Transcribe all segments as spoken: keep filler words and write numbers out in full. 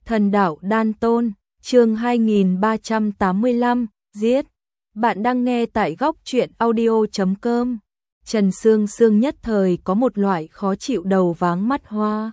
Thần đạo đan tôn, chương hai nghìn ba trăm tám mươi lăm, giết. Bạn đang nghe tại góc truyện audio chấm com. Trần Sương Sương nhất thời có một loại khó chịu đầu váng mắt hoa.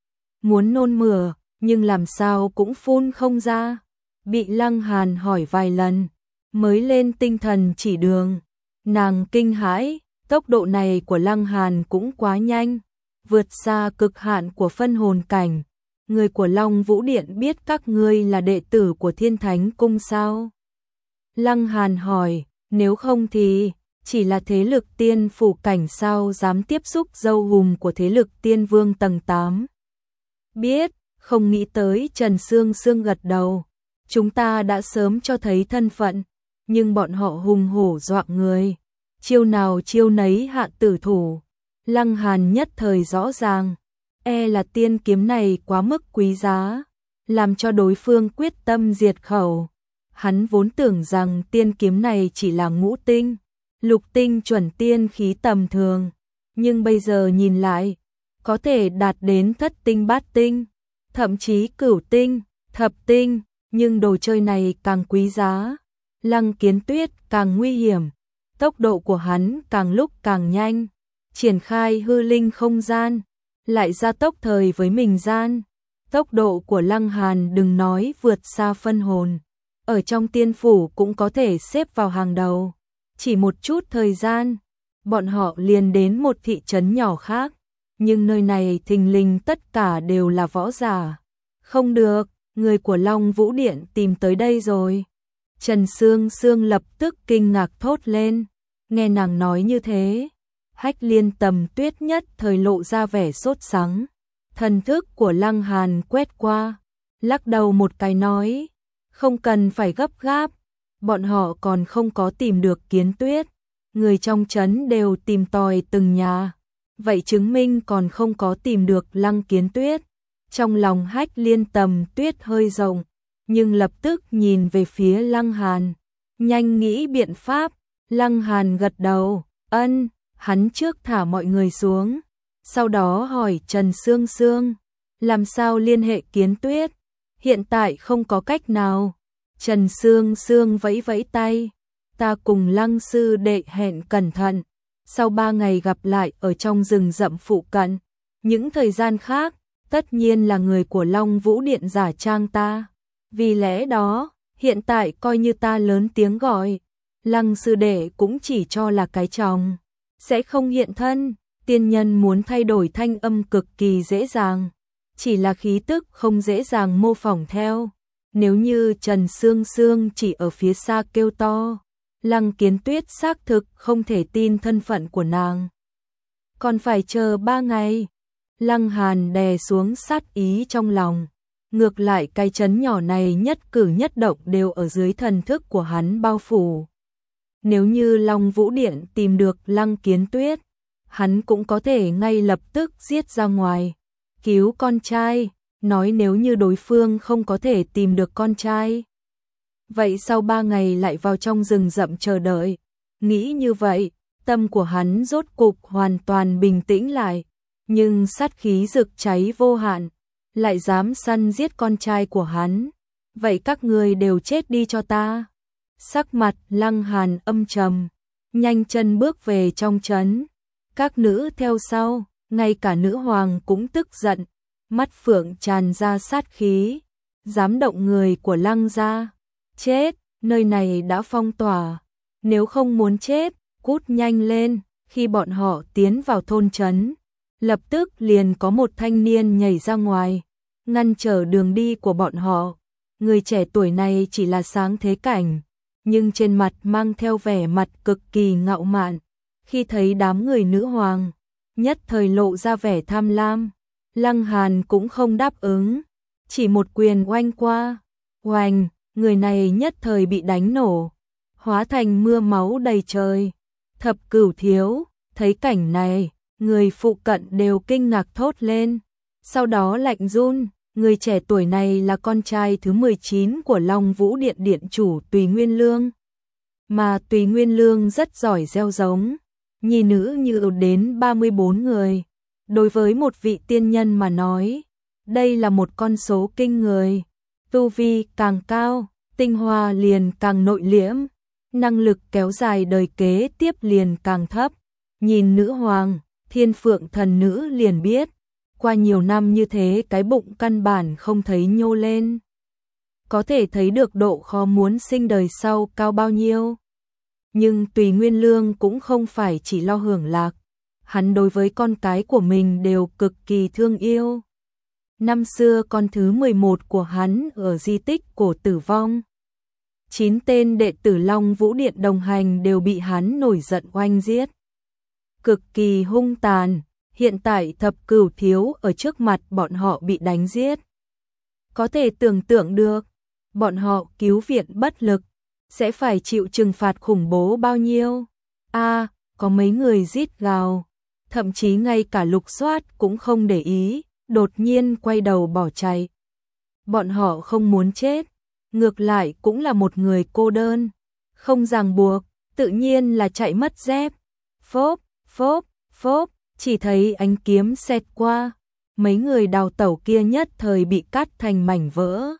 Muốn nôn mửa, nhưng làm sao cũng phun không ra. Bị Lăng Hàn hỏi vài lần, mới lên tinh thần chỉ đường. Nàng kinh hãi, tốc độ này của Lăng Hàn cũng quá nhanh, vượt xa cực hạn của phân hồn cảnh. Người của Long Vũ Điện biết các ngươi là đệ tử của Thiên Thánh Cung sao? Lăng Hàn hỏi, nếu không thì, chỉ là thế lực tiên phủ cảnh sao dám tiếp xúc dâu hùm của thế lực tiên vương tầng tám. Biết, không nghĩ tới. Trần Sương Sương gật đầu. Chúng ta đã sớm cho thấy thân phận, nhưng bọn họ hùng hổ dọa người. Chiêu nào chiêu nấy hạ tử thủ. Lăng Hàn nhất thời rõ ràng. E là tiên kiếm này quá mức quý giá, làm cho đối phương quyết tâm diệt khẩu. Hắn vốn tưởng rằng tiên kiếm này chỉ là ngũ tinh, lục tinh chuẩn tiên khí tầm thường, nhưng bây giờ nhìn lại, có thể đạt đến thất tinh bát tinh, thậm chí cửu tinh, thập tinh, nhưng đồ chơi này càng quý giá, Lăng Kiến Tuyết càng nguy hiểm, tốc độ của hắn càng lúc càng nhanh, triển khai hư linh không gian, lại ra tốc thời với mình gian. Tốc độ của Lăng Hàn đừng nói vượt xa phân hồn, ở trong tiên phủ cũng có thể xếp vào hàng đầu. Chỉ một chút thời gian, bọn họ liền đến một thị trấn nhỏ khác, nhưng nơi này thình lình tất cả đều là võ giả. Không được, người của Long Vũ Điện tìm tới đây rồi. Trần Sương Sương lập tức kinh ngạc thốt lên, nghe nàng nói như thế. Hách Liên Tầm Tuyết nhất thời lộ ra vẻ sốt sắng. Thần thức của Lăng Hàn quét qua, lắc đầu một cái nói, không cần phải gấp gáp, bọn họ còn không có tìm được Kiến Tuyết. Người trong trấn đều tìm tòi từng nhà, vậy chứng minh còn không có tìm được Lăng Kiến Tuyết. Trong lòng Hách Liên Tầm Tuyết hơi rộng, nhưng lập tức nhìn về phía Lăng Hàn, nhanh nghĩ biện pháp. Lăng Hàn gật đầu, ân. Hắn trước thả mọi người xuống, sau đó hỏi Trần Sương Sương, làm sao liên hệ Kiến Tuyết? Hiện tại không có cách nào. Trần Sương Sương vẫy vẫy tay, ta cùng Lăng sư đệ hẹn cẩn thận, sau ba ngày gặp lại ở trong rừng rậm phụ cận. Những thời gian khác, tất nhiên là người của Long Vũ Điện giả trang ta. Vì lẽ đó, hiện tại coi như ta lớn tiếng gọi, Lăng sư đệ cũng chỉ cho là cái chồng, sẽ không hiện thân. Tiên nhân muốn thay đổi thanh âm cực kỳ dễ dàng, chỉ là khí tức không dễ dàng mô phỏng theo. Nếu như Trần Sương Sương chỉ ở phía xa kêu to, Lăng Kiến Tuyết xác thực không thể tin thân phận của nàng. Còn phải chờ ba ngày. Lăng Hàn đè xuống sát ý trong lòng. Ngược lại cái trấn nhỏ này nhất cử nhất động đều ở dưới thần thức của hắn bao phủ. Nếu như Long Vũ Điện tìm được Lăng Kiến Tuyết, hắn cũng có thể ngay lập tức giết ra ngoài, cứu con trai. Nói nếu như đối phương không có thể tìm được con trai, vậy sau ba ngày lại vào trong rừng rậm chờ đợi. Nghĩ như vậy, tâm của hắn rốt cục hoàn toàn bình tĩnh lại, nhưng sát khí rực cháy vô hạn, lại dám săn giết con trai của hắn. Vậy các ngươi đều chết đi cho ta. Sắc mặt Lăng Hàn âm trầm, nhanh chân bước về trong trấn. Các nữ theo sau, ngay cả nữ hoàng cũng tức giận, mắt phượng tràn ra sát khí, dám động người của Lăng gia, chết. Nơi này đã phong tỏa, nếu không muốn chết, cút nhanh lên. Khi bọn họ tiến vào thôn trấn, lập tức liền có một thanh niên nhảy ra ngoài, ngăn trở đường đi của bọn họ. Người trẻ tuổi này chỉ là sáng thế cảnh, nhưng trên mặt mang theo vẻ mặt cực kỳ ngạo mạn. Khi thấy đám người nữ hoàng, nhất thời lộ ra vẻ tham lam. Lăng Hàn cũng không đáp ứng, chỉ một quyền oanh qua, oanh, người này nhất thời bị đánh nổ, hóa thành mưa máu đầy trời. Thập Cửu thiếu, thấy cảnh này, người phụ cận đều kinh ngạc thốt lên, sau đó lạnh run. Người trẻ tuổi này là con trai thứ mười chín của Long Vũ Điện điện chủ Tùy Nguyên Lương, mà Tùy Nguyên Lương rất giỏi gieo giống, nhi nữ như đến ba mươi bốn người. Đối với một vị tiên nhân mà nói, Đây là một con số kinh người. Tu vi càng cao, tinh hoa liền càng nội liễm, năng lực kéo dài đời kế tiếp liền càng thấp. Nhìn nữ hoàng, Thiên Phượng thần nữ liền biết, qua nhiều năm như thế cái bụng căn bản không thấy nhô lên. Có thể thấy được độ khó muốn sinh đời sau cao bao nhiêu. Nhưng Tùy Nguyên Lương cũng không phải chỉ lo hưởng lạc, hắn đối với con cái của mình đều cực kỳ thương yêu. Năm xưa con thứ mười một của hắn ở di tích cổ tử vong. Chín tên đệ tử Long Vũ Điện đồng hành đều bị hắn nổi giận oanh giết. Cực kỳ hung tàn, hiện tại Thập Cửu Thiếu ở trước mặt bọn họ bị đánh giết. Có thể tưởng tượng được, bọn họ cứu viện bất lực, sẽ phải chịu trừng phạt khủng bố bao nhiêu. A, à, có mấy người rít gào, thậm chí ngay cả Lục Soát cũng không để ý, đột nhiên quay đầu bỏ chạy. Bọn họ không muốn chết, ngược lại cũng là một người cô đơn, không ràng buộc, tự nhiên là chạy mất dép. Phốp, phốp, phốp, chỉ thấy ánh kiếm xẹt qua, mấy người đào tẩu kia nhất thời bị cắt thành mảnh vỡ.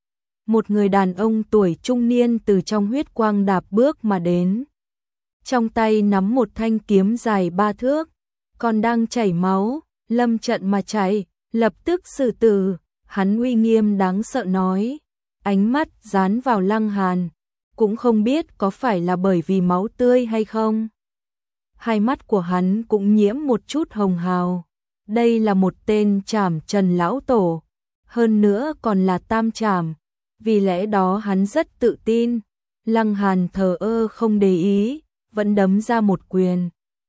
Một người đàn ông tuổi trung niên từ trong huyết quang đạp bước mà đến. Trong tay nắm một thanh kiếm dài ba thước, còn đang chảy máu, lâm trận mà chạy, lập tức xử tử. Hắn uy nghiêm đáng sợ nói, ánh mắt dán vào Lăng Hàn, cũng không biết có phải là bởi vì máu tươi hay không. Hai mắt của hắn cũng nhiễm một chút hồng hào. Đây là một tên Trảm Trần lão tổ, hơn nữa còn là tam trảm, vì lẽ đó hắn rất tự tin. Lăng Hàn thờ ơ không để ý, vẫn đấm ra một quyền.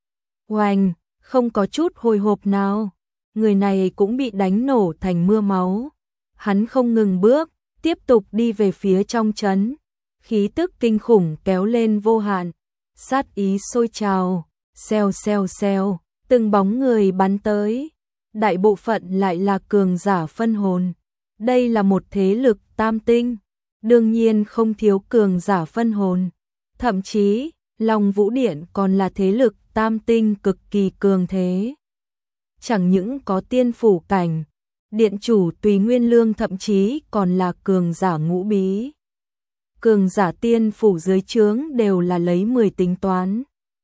Oanh, không có chút hồi hộp nào, người này cũng bị đánh nổ thành mưa máu. Hắn không ngừng bước, tiếp tục đi về phía trong trấn, khí tức kinh khủng kéo lên vô hạn, sát ý sôi trào, xèo xèo xèo, từng bóng người bắn tới, đại bộ phận lại là cường giả phân hồn. Đây là một thế lực tam tinh, đương nhiên không thiếu cường giả phân hồn, thậm chí Long Vũ Điện còn là thế lực tam tinh cực kỳ cường thế. Chẳng những có tiên phủ cảnh, điện chủ Tùy Nguyên Lương thậm chí còn là cường giả ngũ bí. Cường giả tiên phủ dưới trướng đều là lấy mười tính toán.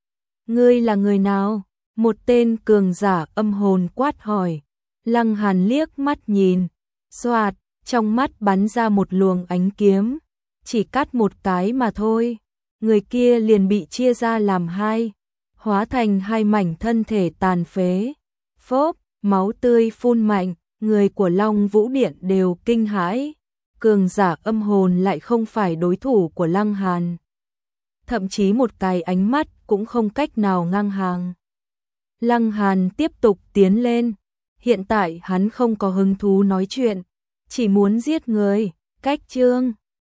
Ngươi là người nào? Một tên cường giả âm hồn quát hỏi. Lăng Hàn liếc mắt nhìn, xoạt, trong mắt bắn ra một luồng ánh kiếm, chỉ cắt một cái mà thôi, người kia liền bị chia ra làm hai, hóa thành hai mảnh thân thể tàn phế. Phốp, máu tươi phun mạnh, người của Long Vũ Điện đều kinh hãi, cường giả âm hồn lại không phải đối thủ của Lăng Hàn. Thậm chí một cái ánh mắt cũng không cách nào ngang hàng. Lăng Hàn tiếp tục tiến lên, hiện tại hắn không có hứng thú nói chuyện, chỉ muốn giết người. Cách chương